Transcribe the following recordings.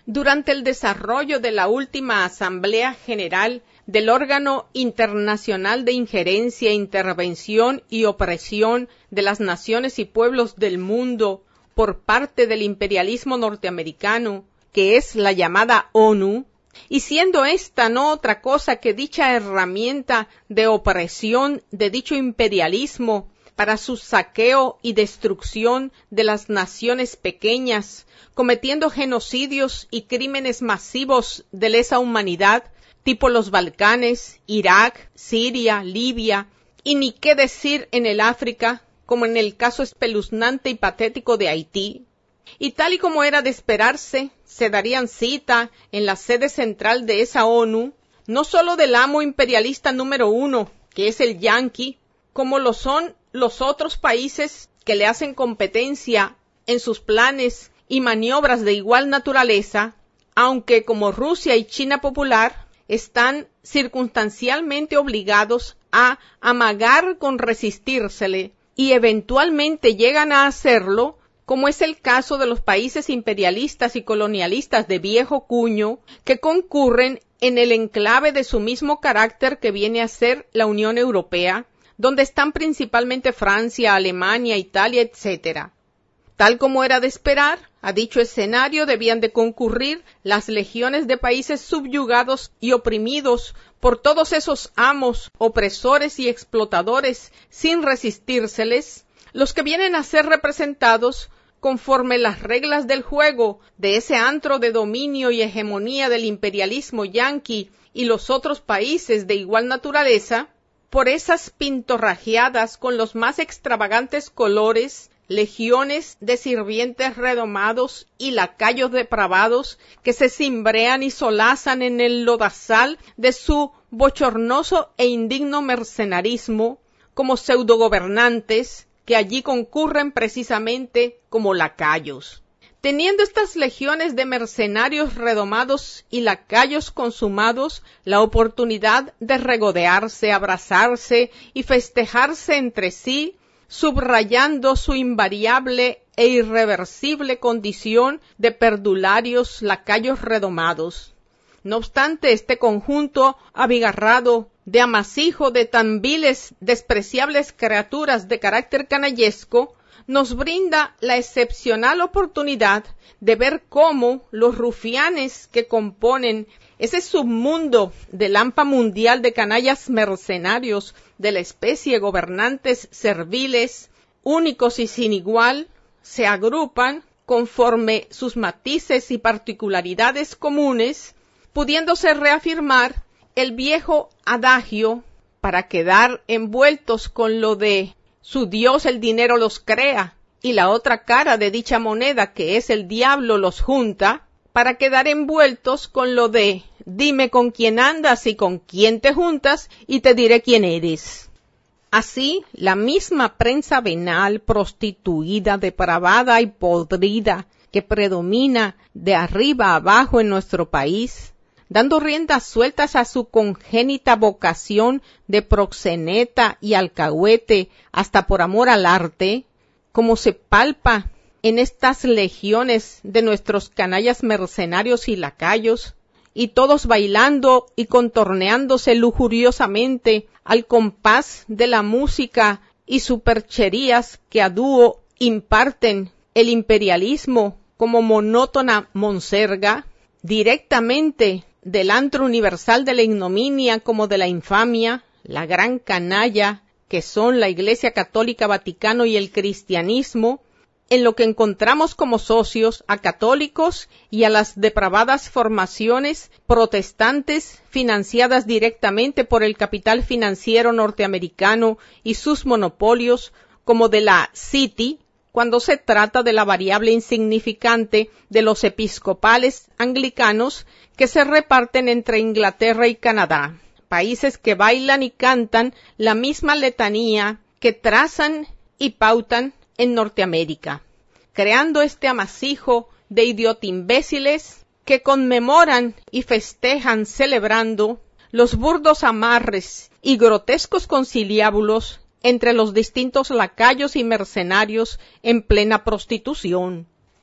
Durante el desarrollo de la última Asamblea General del Órgano Internacional de Injerencia, Intervención y Opresión de las Naciones y Pueblos del Mundo por parte del imperialismo norteamericano, que es la llamada ONU, y siendo esta no otra cosa que dicha herramienta de opresión de dicho imperialismo para su saqueo y destrucción de las naciones pequeñas, cometiendo genocidios y crímenes masivos de lesa humanidad, tipo los Balcanes, Irak, Siria, Libia, y ni qué decir en el África, como en el caso espeluznante y patético de Haití. Y tal y como era de esperarse, se darían cita en la sede central de esa ONU, no solo del amo imperialista número 1, que es el yanqui, como lo son los otros países que le hacen competencia en sus planes y maniobras de igual naturaleza, aunque como Rusia y China popular están circunstancialmente obligados a amagar con resistírsele y eventualmente llegan a hacerlo, como es el caso de los países imperialistas y colonialistas de viejo cuño que concurren en el enclave de su mismo carácter que viene a ser la Unión Europea, donde están principalmente Francia, Alemania, Italia, etc. Tal como era de esperar, a dicho escenario debían de concurrir las legiones de países subyugados y oprimidos por todos esos amos, opresores y explotadores sin resistírseles, los que vienen a ser representados conforme las reglas del juego de ese antro de dominio y hegemonía del imperialismo yanqui y los otros países de igual naturaleza, por esas pintorrajeadas con los más extravagantes colores, legiones de sirvientes redomados y lacayos depravados que se cimbrean y solazan en el lodazal de su bochornoso e indigno mercenarismo, como pseudogobernantes que allí concurren precisamente como lacayos. Teniendo estas legiones de mercenarios redomados y lacayos consumados la oportunidad de regodearse, abrazarse y festejarse entre sí, subrayando su invariable e irreversible condición de perdularios lacayos redomados. No obstante, este conjunto abigarrado de amasijo de tan viles, despreciables criaturas de carácter canallesco, nos brinda la excepcional oportunidad de ver cómo los rufianes que componen ese submundo del hampa mundial de canallas mercenarios de la especie gobernantes serviles, únicos y sin igual, se agrupan conforme sus matices y particularidades comunes, pudiéndose reafirmar el viejo adagio para quedar envueltos con lo de su Dios el dinero los crea y la otra cara de dicha moneda que es el diablo los junta, para quedar envueltos con lo de dime con quién andas y con quién te juntas y te diré quién eres. Así, la misma prensa venal, prostituida, depravada y podrida que predomina de arriba a abajo en nuestro país, dando riendas sueltas a su congénita vocación de proxeneta y alcahuete hasta por amor al arte, como se palpa en estas legiones de nuestros canallas mercenarios y lacayos, y todos bailando y contorneándose lujuriosamente al compás de la música y supercherías que a dúo imparten el imperialismo como monótona monserga, directamente del antro universal de la ignominia como de la infamia, la gran canalla que son la Iglesia Católica Vaticano y el cristianismo, en lo que encontramos como socios a católicos y a las depravadas formaciones protestantes financiadas directamente por el capital financiero norteamericano y sus monopolios, como de la City, cuando se trata de la variable insignificante de los episcopales anglicanos que se reparten entre Inglaterra y Canadá, países que bailan y cantan la misma letanía que trazan y pautan en Norteamérica, creando este amasijo de idiotimbéciles que conmemoran y festejan celebrando los burdos amarres y grotescos conciliábulos entre los distintos lacayos y mercenarios en plena prostitución.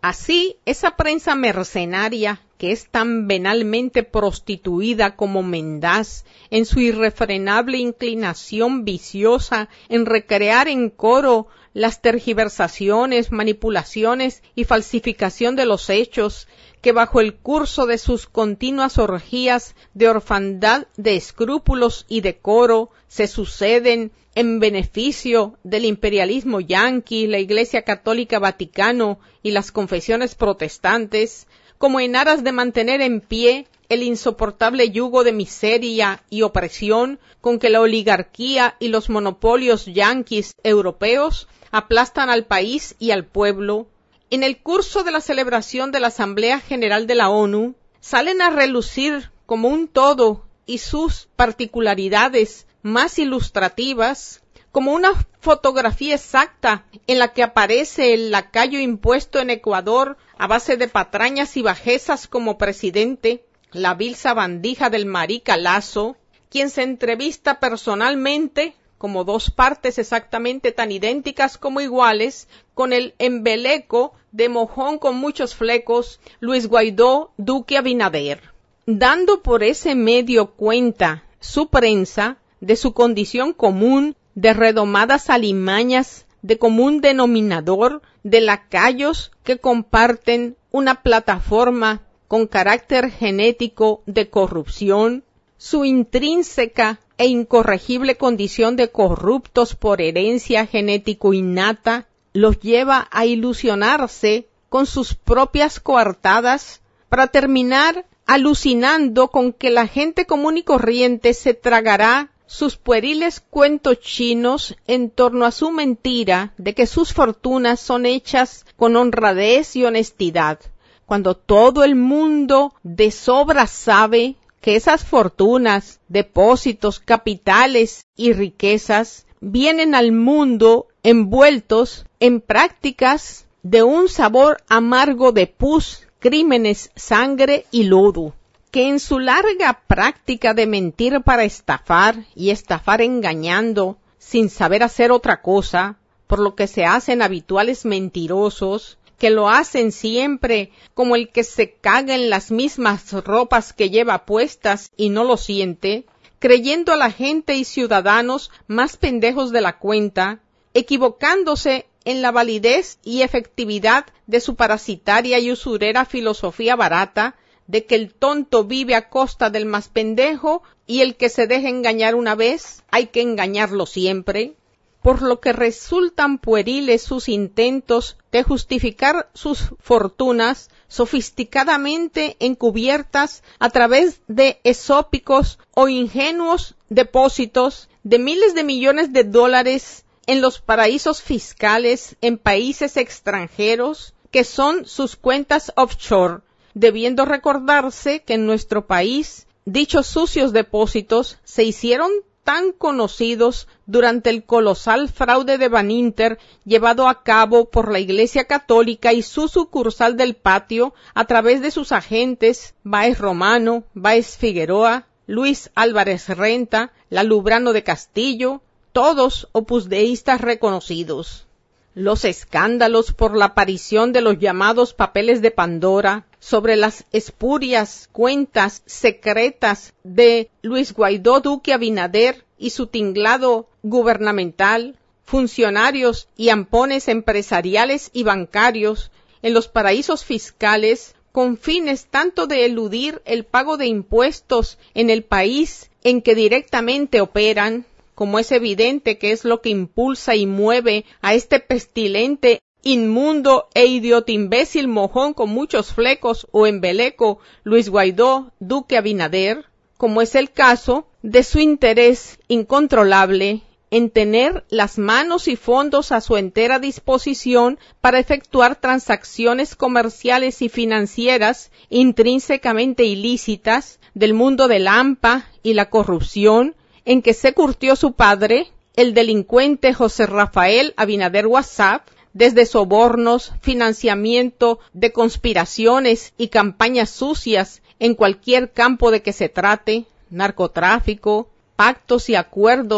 Así, esa prensa mercenaria, que es tan venalmente prostituida como mendaz, en su irrefrenable inclinación viciosa en recrear en coro las tergiversaciones, manipulaciones y falsificación de los hechos, que bajo el curso de sus continuas orgías de orfandad de escrúpulos y decoro se suceden en beneficio del imperialismo yanqui, la Iglesia Católica Vaticano y las confesiones protestantes, como en aras de mantener en pie el insoportable yugo de miseria y opresión con que la oligarquía y los monopolios yanquis europeos aplastan al país y al pueblo. En el curso de la celebración de la Asamblea General de la ONU, salen a relucir como un todo y sus particularidades más ilustrativas, como una fotografía exacta en la que aparece el lacayo impuesto en Ecuador a base de patrañas y bajezas como presidente, la vil sabandija del marica Lazo, quien se entrevista personalmente, como dos partes exactamente tan idénticas como iguales, con el embeleco de mojón con muchos flecos, Luis Guaidó Duque Abinader, dando por ese medio cuenta su prensa de su condición común, de redomadas alimañas, de común denominador, de lacayos que comparten una plataforma con carácter genético de corrupción, su intrínseca e incorregible condición de corruptos por herencia genético innata, los lleva a ilusionarse con sus propias coartadas para terminar alucinando con que la gente común y corriente se tragará sus pueriles cuentos chinos en torno a su mentira de que sus fortunas son hechas con honradez y honestidad, cuando todo el mundo de sobra sabe que esas fortunas, depósitos, capitales y riquezas vienen al mundo envueltos en prácticas de un sabor amargo de pus, crímenes, sangre y lodo, que en su larga práctica de mentir para estafar y estafar engañando, sin saber hacer otra cosa, por lo que se hacen habituales mentirosos, que lo hacen siempre como el que se caga en las mismas ropas que lleva puestas y no lo siente, creyendo a la gente y ciudadanos más pendejos de la cuenta, equivocándose en la validez y efectividad de su parasitaria y usurera filosofía barata, de que el tonto vive a costa del más pendejo y el que se deje engañar una vez, hay que engañarlo siempre, por lo que resultan pueriles sus intentos de justificar sus fortunas sofisticadamente encubiertas a través de esópicos o ingenuos depósitos de miles de millones de dólares en los paraísos fiscales en países extranjeros que son sus cuentas offshore, debiendo recordarse que en nuestro país dichos sucios depósitos se hicieron tan conocidos durante el colosal fraude de Baninter llevado a cabo por la Iglesia Católica y su sucursal del Patio a través de sus agentes Báez Romano, Báez Figueroa, Luis Álvarez Renta, Lalubrano de Castillo, todos opusdeístas reconocidos. Los escándalos por la aparición de los llamados papeles de Pandora sobre las espurias cuentas secretas de Luis Guaidó Duque Abinader y su tinglado gubernamental, funcionarios y ampones empresariales y bancarios en los paraísos fiscales con fines tanto de eludir el pago de impuestos en el país en que directamente operan, como es evidente que es lo que impulsa y mueve a este pestilente, inmundo e idiota imbécil mojón con muchos flecos o embeleco Luis Guaidó Duque Abinader, como es el caso de su interés incontrolable en tener las manos y fondos a su entera disposición para efectuar transacciones comerciales y financieras intrínsecamente ilícitas del mundo del AMPA y la corrupción, en que se curtió su padre, el delincuente José Rafael Abinader Wassaf, desde sobornos, financiamiento de conspiraciones y campañas sucias en cualquier campo de que se trate, narcotráfico, pactos y acuerdos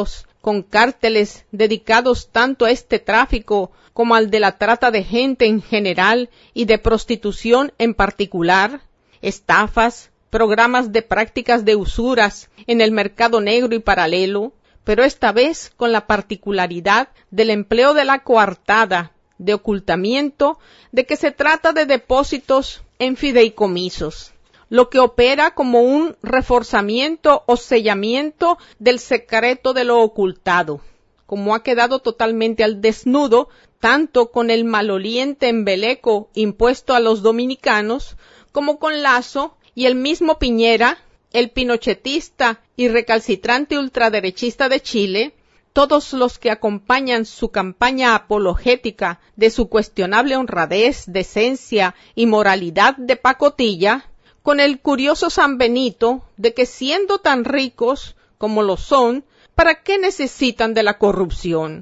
con cárteles dedicados tanto a este tráfico como al de la trata de gente en general y de prostitución en particular, estafas, programas de prácticas de usuras en el mercado negro y paralelo, pero esta vez con la particularidad del empleo de la coartada, de ocultamiento, de que se trata de depósitos en fideicomisos, lo que opera como un reforzamiento o sellamiento del secreto de lo ocultado, como ha quedado totalmente al desnudo, tanto con el maloliente embeleco impuesto a los dominicanos, como con Lasso y el mismo Piñera, el pinochetista y recalcitrante ultraderechista de Chile, todos los que acompañan su campaña apologética de su cuestionable honradez, decencia y moralidad de pacotilla, con el curioso San Benito de que siendo tan ricos como lo son, ¿para qué necesitan de la corrupción?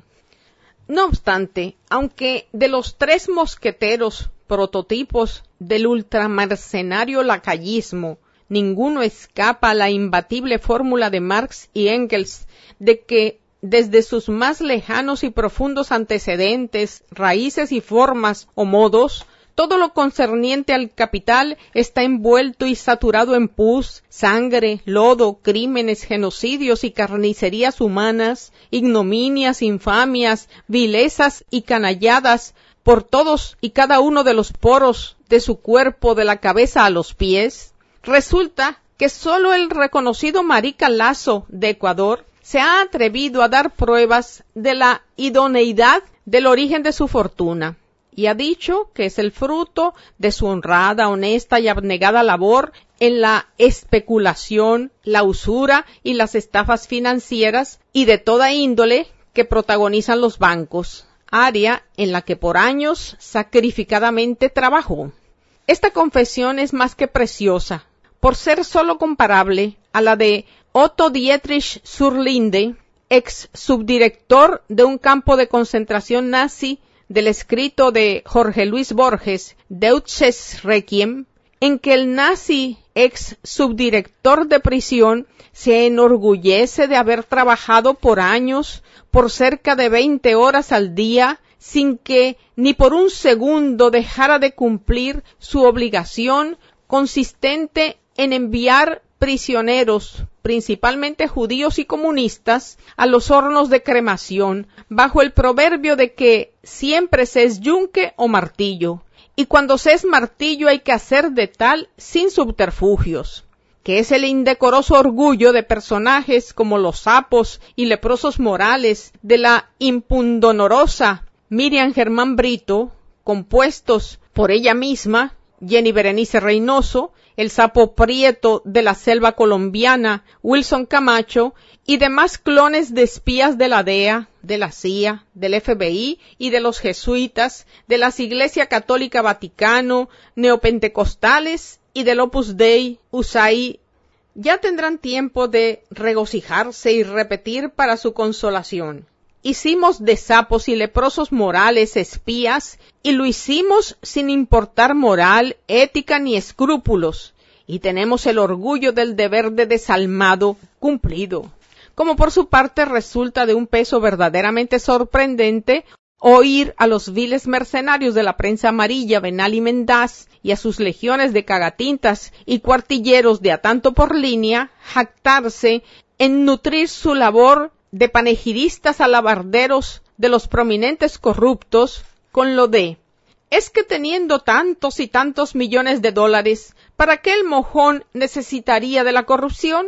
No obstante, aunque de los tres mosqueteros prototipos del ultramercenario lacayismo, ninguno escapa a la imbatible fórmula de Marx y Engels de que desde sus más lejanos y profundos antecedentes, raíces y formas o modos, todo lo concerniente al capital está envuelto y saturado en pus, sangre, lodo, crímenes, genocidios y carnicerías humanas, ignominias, infamias, vilezas y canalladas por todos y cada uno de los poros de su cuerpo de la cabeza a los pies. Resulta que solo el reconocido marica Lasso de Ecuador se ha atrevido a dar pruebas de la idoneidad del origen de su fortuna, y ha dicho que es el fruto de su honrada, honesta y abnegada labor en la especulación, la usura y las estafas financieras y de toda índole que protagonizan los bancos, área en la que por años sacrificadamente trabajó. Esta confesión es más que preciosa, por ser solo comparable a la de Otto Dietrich Zurlinde, ex subdirector de un campo de concentración nazi del escrito de Jorge Luis Borges, Deutsches Requiem, en que el nazi ex subdirector de prisión se enorgullece de haber trabajado por años, por cerca de 20 horas al día, sin que ni por un segundo dejara de cumplir su obligación consistente en enviar prisioneros, principalmente judíos y comunistas, a los hornos de cremación, bajo el proverbio de que siempre se es yunque o martillo, y cuando se es martillo hay que hacer de tal sin subterfugios, que es el indecoroso orgullo de personajes como los sapos y leprosos morales de la impundonorosa Miriam Germán Brito, compuestos por ella misma, Jenny Berenice Reynoso, el sapo prieto de la selva colombiana, Wilson Camacho, y demás clones de espías de la DEA, de la CIA, del FBI y de los jesuitas, de las Iglesia Católica Vaticano, neopentecostales y del Opus Dei, USAID, ya tendrán tiempo de regocijarse y repetir para su consolación. Hicimos de sapos y leprosos morales espías, y lo hicimos sin importar moral, ética ni escrúpulos, y tenemos el orgullo del deber de desalmado cumplido. Como por su parte resulta de un peso verdaderamente sorprendente oír a los viles mercenarios de la prensa amarilla, Benal y Mendaz, y a sus legiones de cagatintas y cuartilleros de a tanto por línea, jactarse en nutrir su labor de panegidistas alabarderos de los prominentes corruptos con lo de: es que teniendo tantos y tantos millones de dólares, ¿para qué el mojón necesitaría de la corrupción?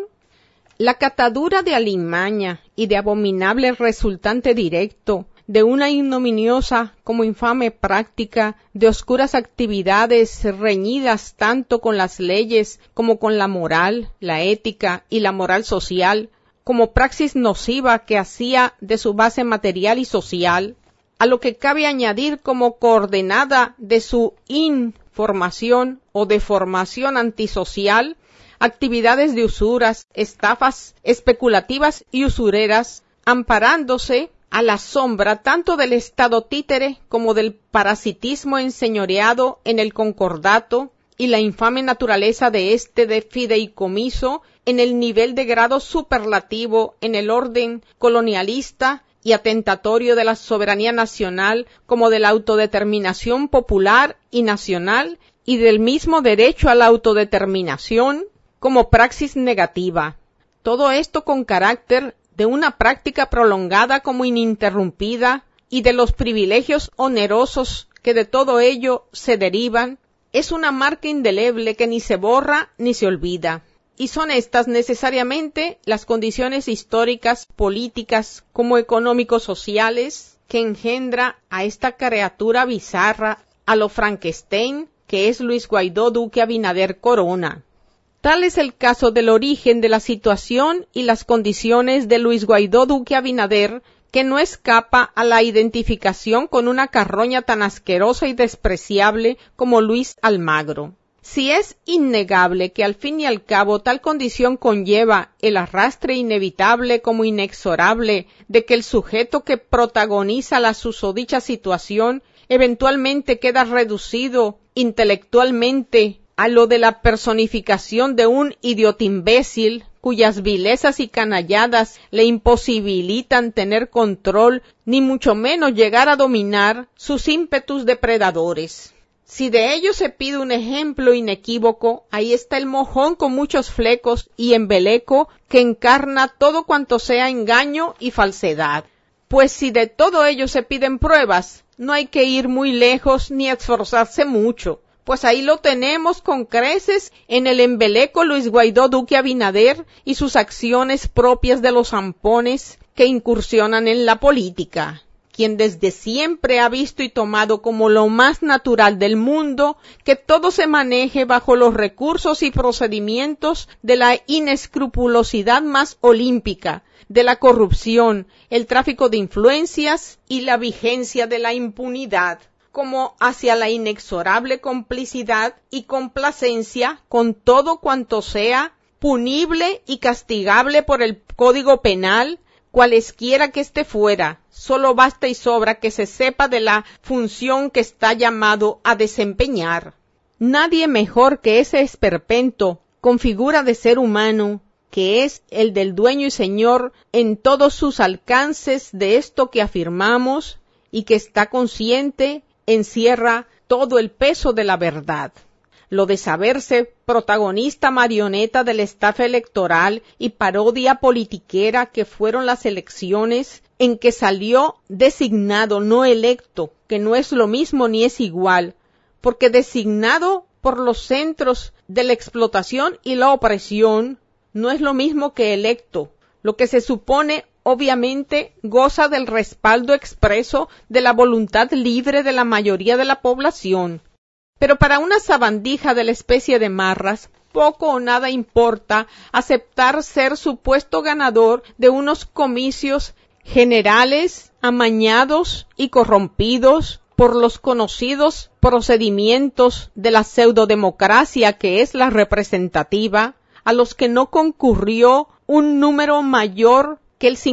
La catadura de alimaña y de abominable resultante directo de una ignominiosa como infame práctica de oscuras actividades reñidas tanto con las leyes como con la moral, la ética y la moral social, como praxis nociva que hacía de su base material y social, a lo que cabe añadir como coordenada de su información o deformación antisocial, actividades de usuras, estafas especulativas y usureras, amparándose a la sombra tanto del Estado títere como del parasitismo enseñoreado en el concordato, y la infame naturaleza de este de fideicomiso en el nivel de grado superlativo en el orden colonialista y atentatorio de la soberanía nacional como de la autodeterminación popular y nacional y del mismo derecho a la autodeterminación como praxis negativa. Todo esto con carácter de una práctica prolongada como ininterrumpida y de los privilegios onerosos que de todo ello se derivan, es una marca indeleble que ni se borra ni se olvida. Y son estas necesariamente las condiciones históricas, políticas, como económico-sociales, que engendra a esta criatura bizarra, a lo Frankenstein, que es Luis Guaidó Duque Abinader Corona. Tal es el caso del origen de la situación y las condiciones de Luis Guaidó Duque Abinader, que no escapa a la identificación con una carroña tan asquerosa y despreciable como Luis Almagro. Si es innegable que al fin y al cabo tal condición conlleva el arrastre inevitable como inexorable de que el sujeto que protagoniza la susodicha situación eventualmente queda reducido intelectualmente a lo de la personificación de un idiota imbécil, cuyas vilezas y canalladas le imposibilitan tener control, ni mucho menos llegar a dominar sus ímpetus depredadores. Si de ello se pide un ejemplo inequívoco, ahí está el mojón con muchos flecos y embeleco que encarna todo cuanto sea engaño y falsedad. Pues si de todo ello se piden pruebas, no hay que ir muy lejos ni esforzarse mucho, pues ahí lo tenemos con creces en el embeleco Luis Guaidó Duque Abinader y sus acciones propias de los zampones que incursionan en la política, quien desde siempre ha visto y tomado como lo más natural del mundo que todo se maneje bajo los recursos y procedimientos de la inescrupulosidad más olímpica, de la corrupción, el tráfico de influencias y la vigencia de la impunidad, como hacia la inexorable complicidad y complacencia con todo cuanto sea punible y castigable por el Código Penal, cualesquiera que esté fuera. Solo basta y sobra que se sepa de la función que está llamado a desempeñar. Nadie mejor que ese esperpento, con figura de ser humano, que es el del dueño y señor en todos sus alcances de esto que afirmamos y que está consciente, encierra todo el peso de la verdad. Lo de saberse protagonista marioneta del estafa electoral y parodia politiquera que fueron las elecciones en que salió designado, no electo, que no es lo mismo ni es igual, porque designado por los centros de la explotación y la opresión no es lo mismo que electo, lo que se supone obviamente goza del respaldo expreso de la voluntad libre de la mayoría de la población. Pero para una sabandija de la especie de Marras, poco o nada importa aceptar ser supuesto ganador de unos comicios generales, amañados y corrompidos por los conocidos procedimientos de la pseudodemocracia que es la representativa, a los que no concurrió un número mayor que el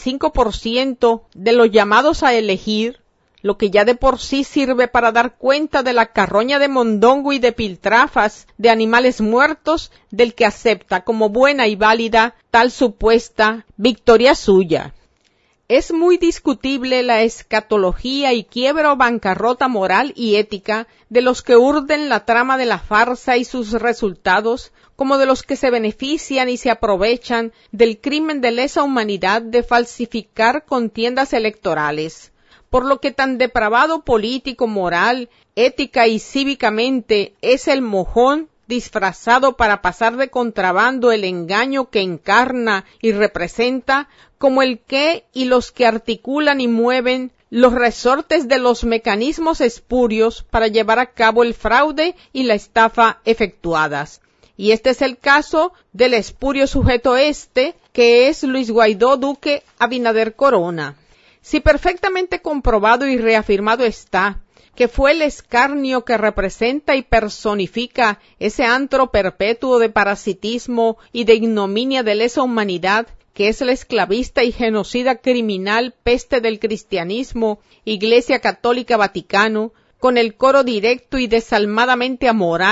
55% de los llamados a elegir, lo que ya de por sí sirve para dar cuenta de la carroña de mondongo y de piltrafas de animales muertos del que acepta como buena y válida tal supuesta victoria suya. Es muy discutible la escatología y quiebra o bancarrota moral y ética de los que urden la trama de la farsa y sus resultados, como de los que se benefician y se aprovechan del crimen de lesa humanidad de falsificar contiendas electorales. Por lo que tan depravado político, moral, ética y cívicamente es el mojón disfrazado para pasar de contrabando el engaño que encarna y representa, como el que y los que articulan y mueven los resortes de los mecanismos espurios para llevar a cabo el fraude y la estafa efectuadas. Y este es el caso del espurio sujeto que es Luis Guaidó Duque Abinader Corona. Si perfectamente comprobado y reafirmado está que fue el escarnio que representa y personifica ese antro perpetuo de parasitismo y de ignominia de lesa humanidad, que es la esclavista y genocida criminal peste del cristianismo, Iglesia Católica Vaticano, con el coro directo y desalmadamente amoral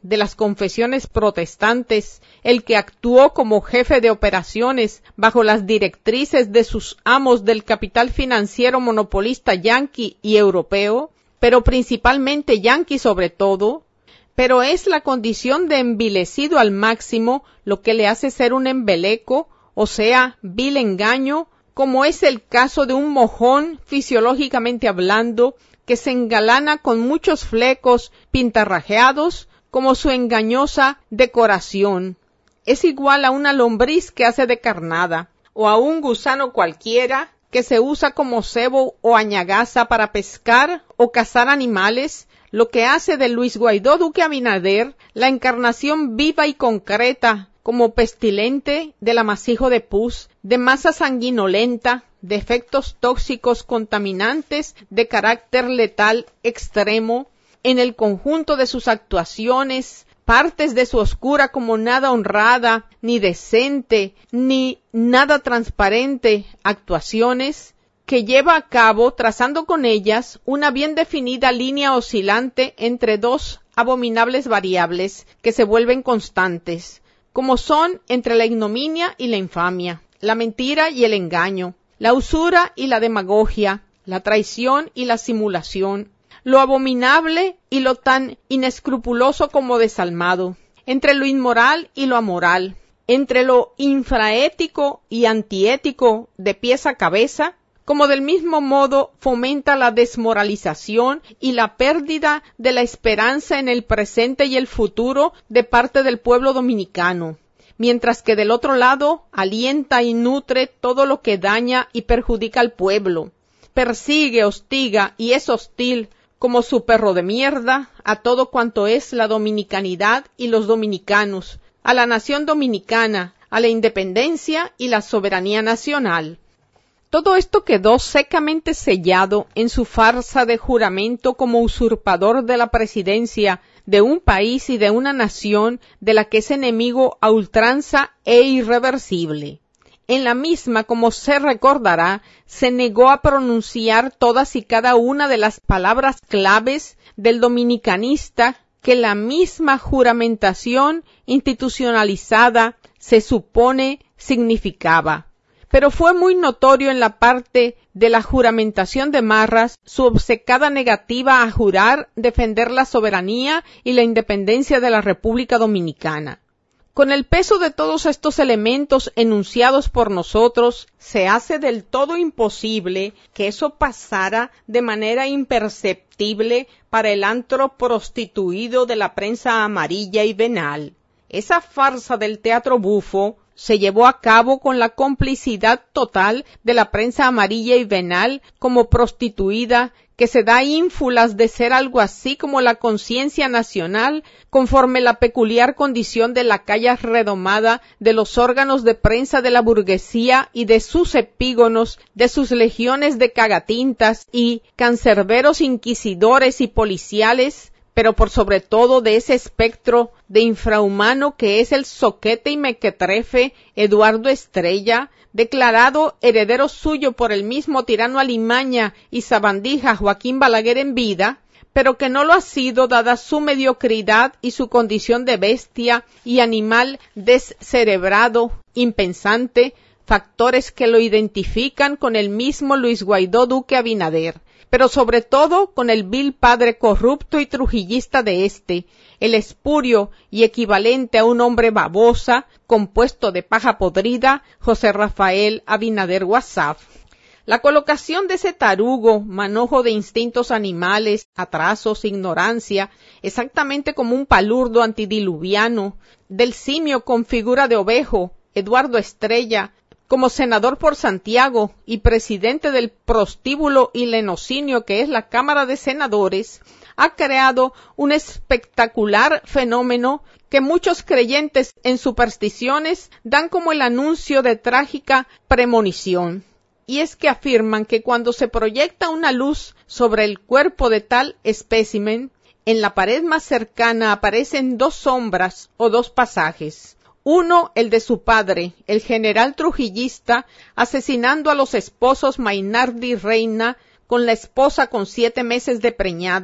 de las confesiones protestantes, el que actuó como jefe de operaciones bajo las directrices de sus amos del capital financiero monopolista yanqui y europeo, pero principalmente yanqui sobre todo, pero es la condición de envilecido al máximo lo que le hace ser un embeleco, o sea, vil engaño, como es el caso de un mojón fisiológicamente hablando, que se engalana con muchos flecos pintarrajeados como su engañosa decoración. Es igual a una lombriz que hace de carnada, o a un gusano cualquiera que se usa como cebo o añagaza para pescar o cazar animales, lo que hace de Luis Guaidó Duque Abinader la encarnación viva y concreta, como pestilente del amasijo de pus, de masa sanguinolenta, de efectos tóxicos contaminantes de carácter letal extremo, en el conjunto de sus actuaciones, partes de su oscura como nada honrada, ni decente, ni nada transparente actuaciones, que lleva a cabo trazando con ellas una bien definida línea oscilante entre dos abominables variables que se vuelven constantes, como son entre la ignominia y la infamia, la mentira y el engaño, la usura y la demagogia, la traición y la simulación, lo abominable y lo tan inescrupuloso como desalmado, entre lo inmoral y lo amoral, entre lo infraético y antiético de pies a cabeza, como del mismo modo fomenta la desmoralización y la pérdida de la esperanza en el presente y el futuro de parte del pueblo dominicano, mientras que del otro lado alienta y nutre todo lo que daña y perjudica al pueblo, persigue, hostiga y es hostil como su perro de mierda a todo cuanto es la dominicanidad y los dominicanos, a la nación dominicana, a la independencia y la soberanía nacional. Todo esto quedó secamente sellado en su farsa de juramento como usurpador de la presidencia de un país y de una nación de la que es enemigo a ultranza e irreversible. En la misma, como se recordará, se negó a pronunciar todas y cada una de las palabras claves del dominicanista que la misma juramentación institucionalizada se supone significaba. Pero fue muy notorio en la parte de la juramentación de Marras su obcecada negativa a jurar defender la soberanía y la independencia de la República Dominicana. Con el peso de todos estos elementos enunciados por nosotros, se hace del todo imposible que eso pasara de manera imperceptible para el antro prostituido de la prensa amarilla y venal. Esa farsa del teatro bufo se llevó a cabo con la complicidad total de la prensa amarilla y venal como prostituida, que se da ínfulas de ser algo así como la conciencia nacional, conforme la peculiar condición de la calle redomada de los órganos de prensa de la burguesía y de sus epígonos, de sus legiones de cagatintas y cancerberos inquisidores y policiales, pero por sobre todo de ese espectro de infrahumano que es el zoquete y mequetrefe Eduardo Estrella, declarado heredero suyo por el mismo tirano Alimaña y sabandija Joaquín Balaguer en vida, pero que no lo ha sido dada su mediocridad y su condición de bestia y animal descerebrado, impensante, factores que lo identifican con el mismo Luis Guaidó Duque Abinader, pero sobre todo con el vil padre corrupto y trujillista de éste, el espurio y equivalente a un hombre babosa, compuesto de paja podrida, José Rafael Abinader Wassaf. La colocación de ese tarugo, manojo de instintos animales, atrasos, ignorancia, exactamente como un palurdo antidiluviano, del simio con figura de ovejo, Eduardo Estrella, como senador por Santiago y presidente del prostíbulo y lenocinio que es la Cámara de Senadores, ha creado un espectacular fenómeno que muchos creyentes en supersticiones dan como el anuncio de trágica premonición. Y es que afirman que cuando se proyecta una luz sobre el cuerpo de tal espécimen, en la pared más cercana aparecen dos sombras o dos pasajes. Uno, el de su padre, el general trujillista, asesinando a los esposos Mainardi y Reina, con la esposa con 7 meses de preñada,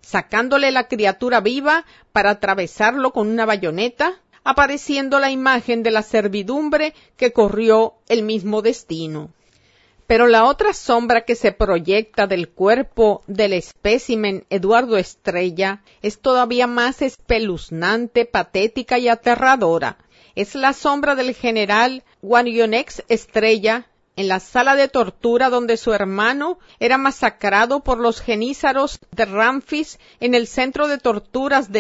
sacándole la criatura viva para atravesarlo con una bayoneta, apareciendo la imagen de la servidumbre que corrió el mismo destino. Pero la otra sombra que se proyecta del cuerpo del espécimen Eduardo Estrella es todavía más espeluznante, patética y aterradora. Es la sombra del general Guanyonex Estrella en la sala de tortura donde su hermano era masacrado por los genízaros de Ramfis en el centro de torturas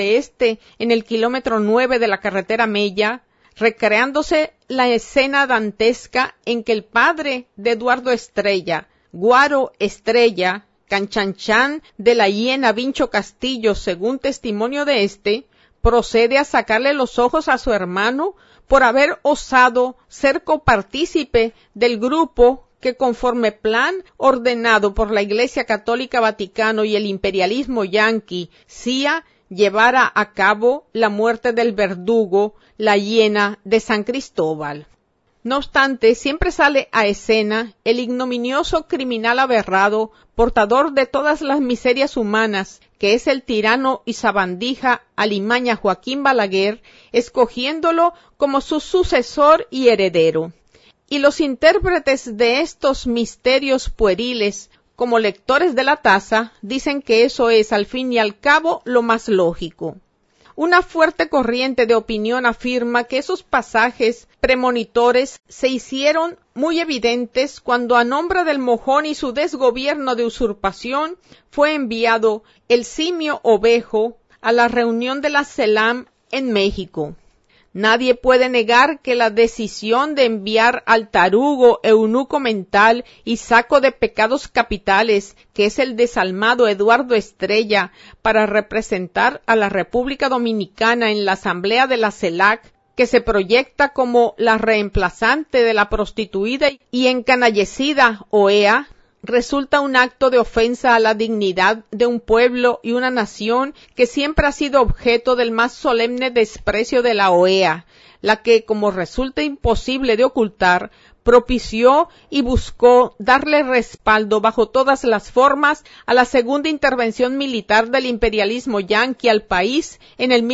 en el kilómetro 9 de la carretera Mella, recreándose la escena dantesca en que el padre de Eduardo Estrella, Guaro Estrella, Canchanchan de la hiena Vincho Castillo, según testimonio de procede a sacarle los ojos a su hermano por haber osado ser copartícipe del grupo que, conforme plan ordenado por la Iglesia Católica Vaticano y el imperialismo yanqui, CIA, llevara a cabo la muerte del verdugo, la hiena de San Cristóbal. No obstante, siempre sale a escena el ignominioso criminal aberrado, portador de todas las miserias humanas, que es el tirano y sabandija alimaña Joaquín Balaguer, escogiéndolo como su sucesor y heredero. Y los intérpretes de estos misterios pueriles, como lectores de la taza, dicen que eso es, al fin y al cabo, lo más lógico. Una fuerte corriente de opinión afirma que esos pasajes premonitores se hicieron muy evidentes cuando, a nombre del mojón y su desgobierno de usurpación, fue enviado el simio ovejo a la reunión de la CELAM en México. Nadie puede negar que la decisión de enviar al tarugo, eunuco mental y saco de pecados capitales, que es el desalmado Eduardo Estrella, para representar a la República Dominicana en la Asamblea de la CELAC, que se proyecta como la reemplazante de la prostituida y encanallecida OEA, resulta un acto de ofensa a la dignidad de un pueblo y una nación que siempre ha sido objeto del más solemne desprecio de la OEA, la que, como resulta imposible de ocultar, propició y buscó darle respaldo bajo todas las formas a la segunda intervención militar del imperialismo yanqui al país en el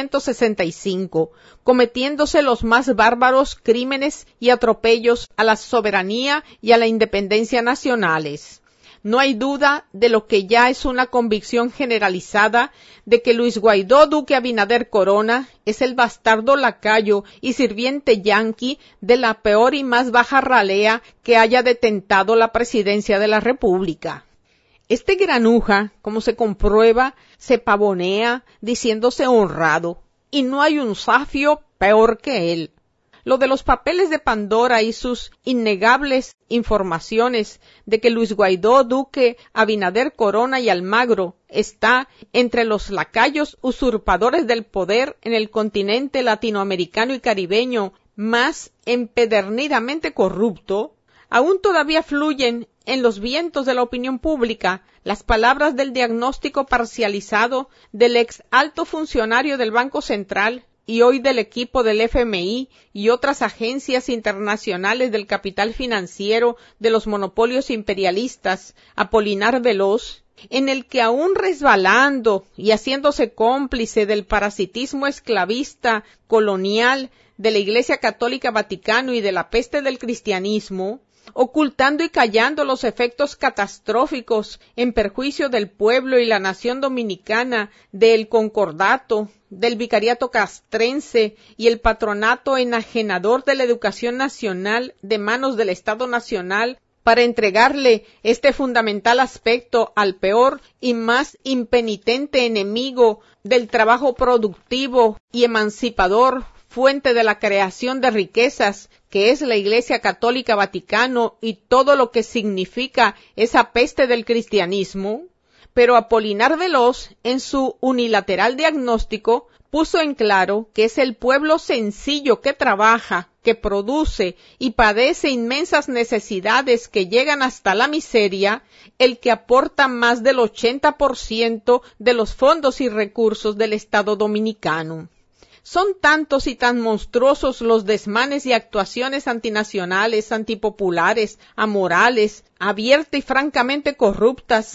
1965, cometiéndose los más bárbaros crímenes y atropellos a la soberanía y a la independencia nacionales. No hay duda de lo que ya es una convicción generalizada de que Luis Guaidó Duque Abinader Corona es el bastardo lacayo y sirviente yanqui de la peor y más baja ralea que haya detentado la presidencia de la República. Este granuja, como se comprueba, se pavonea diciéndose honrado, y no hay un zafio peor que él. Lo de los papeles de Pandora y sus innegables informaciones de que Luis Guaidó Duque Abinader Corona y Almagro está entre los lacayos usurpadores del poder en el continente latinoamericano y caribeño más empedernidamente corrupto, aún todavía fluyen en los vientos de la opinión pública las palabras del diagnóstico parcializado del ex alto funcionario del Banco Central y hoy del equipo del FMI y otras agencias internacionales del capital financiero de los monopolios imperialistas, Apolinar Veloz, en el que, aún resbalando y haciéndose cómplice del parasitismo esclavista colonial de la Iglesia Católica Vaticano y de la peste del cristianismo, ocultando y callando los efectos catastróficos en perjuicio del pueblo y la nación dominicana del concordato, del vicariato castrense y el patronato enajenador de la educación nacional de manos del Estado Nacional, para entregarle este fundamental aspecto al peor y más impenitente enemigo del trabajo productivo y emancipador, fuente de la creación de riquezas, que es la Iglesia Católica Vaticano y todo lo que significa esa peste del cristianismo. Pero Apolinar Veloz, en su unilateral diagnóstico, puso en claro que es el pueblo sencillo que trabaja, que produce y padece inmensas necesidades que llegan hasta la miseria, el que aporta más del 80% de los fondos y recursos del Estado dominicano. Son tantos y tan monstruosos los desmanes y actuaciones antinacionales, antipopulares, amorales, abierta y francamente corruptas,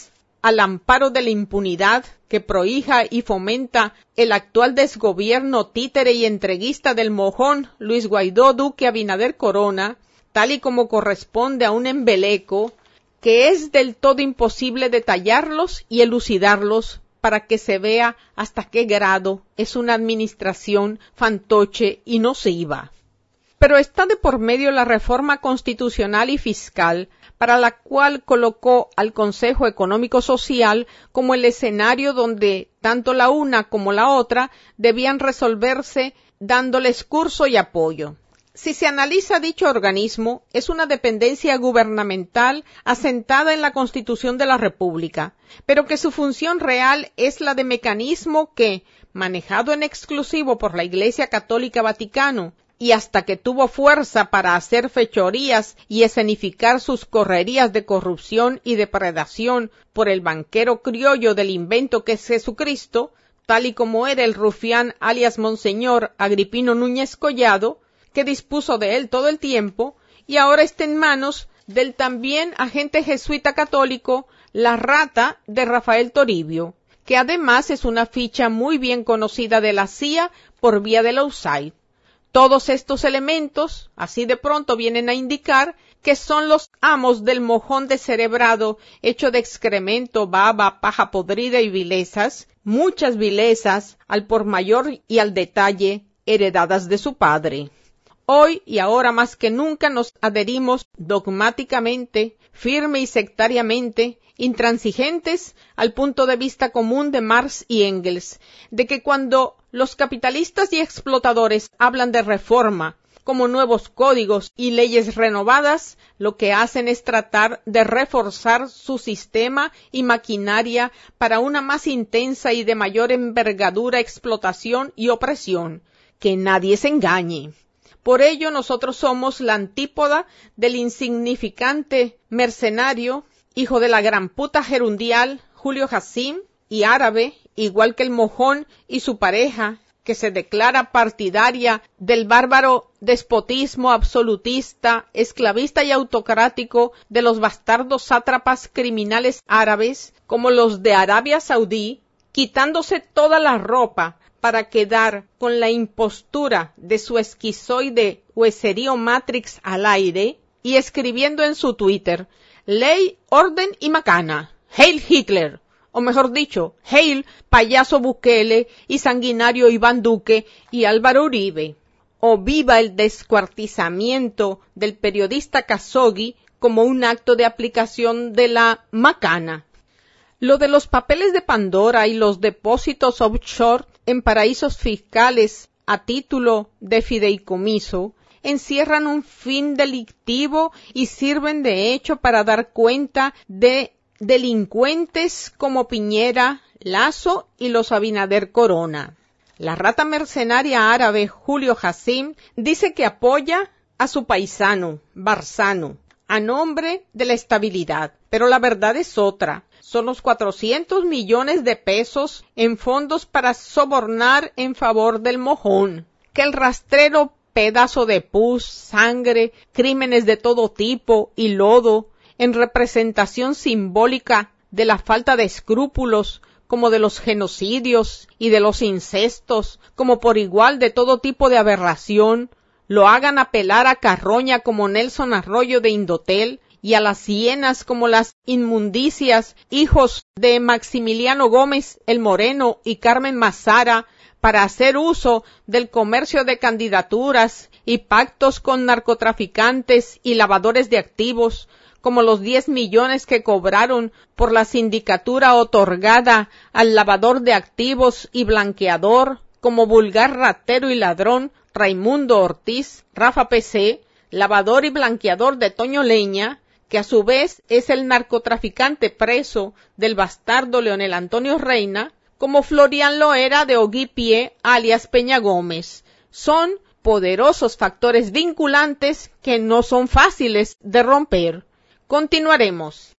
al amparo de la impunidad que prohija y fomenta el actual desgobierno títere y entreguista del mojón Luis Guaidó Duque Abinader Corona, tal y como corresponde a un embeleco que es del todo imposible detallarlos y elucidarlos para que se vea hasta qué grado es una administración fantoche y nociva. Pero está de por medio la reforma constitucional y fiscal, para la cual colocó al Consejo Económico Social como el escenario donde tanto la una como la otra debían resolverse dándoles curso y apoyo. Si se analiza dicho organismo, es una dependencia gubernamental asentada en la Constitución de la República, pero que su función real es la de mecanismo que, manejado en exclusivo por la Iglesia Católica Vaticano, y hasta que tuvo fuerza para hacer fechorías y escenificar sus correrías de corrupción y depredación por el banquero criollo del invento que es Jesucristo, tal y como era el rufián alias Monseñor Agripino Núñez Collado, que dispuso de él todo el tiempo, y ahora está en manos del también agente jesuita católico, la rata de Rafael Toribio, que además es una ficha muy bien conocida de la CIA por vía de la USAID. Todos estos elementos, así de pronto, vienen a indicar que son los amos del mojón descerebrado hecho de excremento, baba, paja podrida y vilezas, muchas vilezas, al por mayor y al detalle, heredadas de su padre. Hoy y ahora más que nunca nos adherimos dogmáticamente, firme y sectariamente, intransigentes al punto de vista común de Marx y Engels, de que cuando los capitalistas y explotadores hablan de reforma como nuevos códigos y leyes renovadas, lo que hacen es tratar de reforzar su sistema y maquinaria para una más intensa y de mayor envergadura explotación y opresión. Que nadie se engañe. Por ello nosotros somos la antípoda del insignificante mercenario, hijo de la gran puta gerundial, Julio Jacín, y árabe, igual que el mojón y su pareja, que se declara partidaria del bárbaro despotismo absolutista, esclavista y autocrático de los bastardos sátrapas criminales árabes, como los de Arabia Saudí, quitándose toda la ropa para quedar con la impostura de su esquizoide hueserío Matrix al aire, y escribiendo en su Twitter: ley, orden y macana, Heil Hitler, o mejor dicho, Heil payaso Bukele y sanguinario Iván Duque y Álvaro Uribe, o viva el descuartizamiento del periodista Khashoggi como un acto de aplicación de la macana. Lo de los papeles de Pandora y los depósitos offshore en paraísos fiscales a título de fideicomiso encierran un fin delictivo y sirven de hecho para dar cuenta de delincuentes como Piñera, Lasso y los Abinader Corona. La rata mercenaria árabe Julio Jacín dice que apoya a su paisano, Barzano, a nombre de la estabilidad, pero la verdad es otra. Son los 400 millones de pesos en fondos para sobornar en favor del mojón, que el rastrero pedazo de pus, sangre, crímenes de todo tipo y lodo, en representación simbólica de la falta de escrúpulos, como de los genocidios y de los incestos, como por igual de todo tipo de aberración, lo hagan apelar a carroña como Nelson Arroyo de Indotel, y a las hienas como las inmundicias, hijos de Maximiliano Gómez el Moreno y Carmen Mazara, para hacer uso del comercio de candidaturas y pactos con narcotraficantes y lavadores de activos, como los 10 millones que cobraron por la sindicatura otorgada al lavador de activos y blanqueador, como vulgar ratero y ladrón Raimundo Ortiz, Rafa PC, lavador y blanqueador de Toño Leña, que a su vez es el narcotraficante preso del bastardo Leonel Antonio Reina, como Florian lo era de Ogui Pie, alias Peña Gómez. Son poderosos factores vinculantes que no son fáciles de romper. Continuaremos.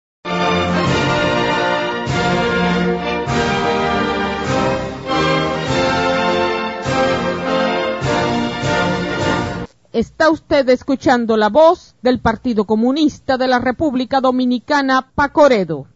Está usted escuchando la voz del Partido Comunista de la República Dominicana, Pacoredo.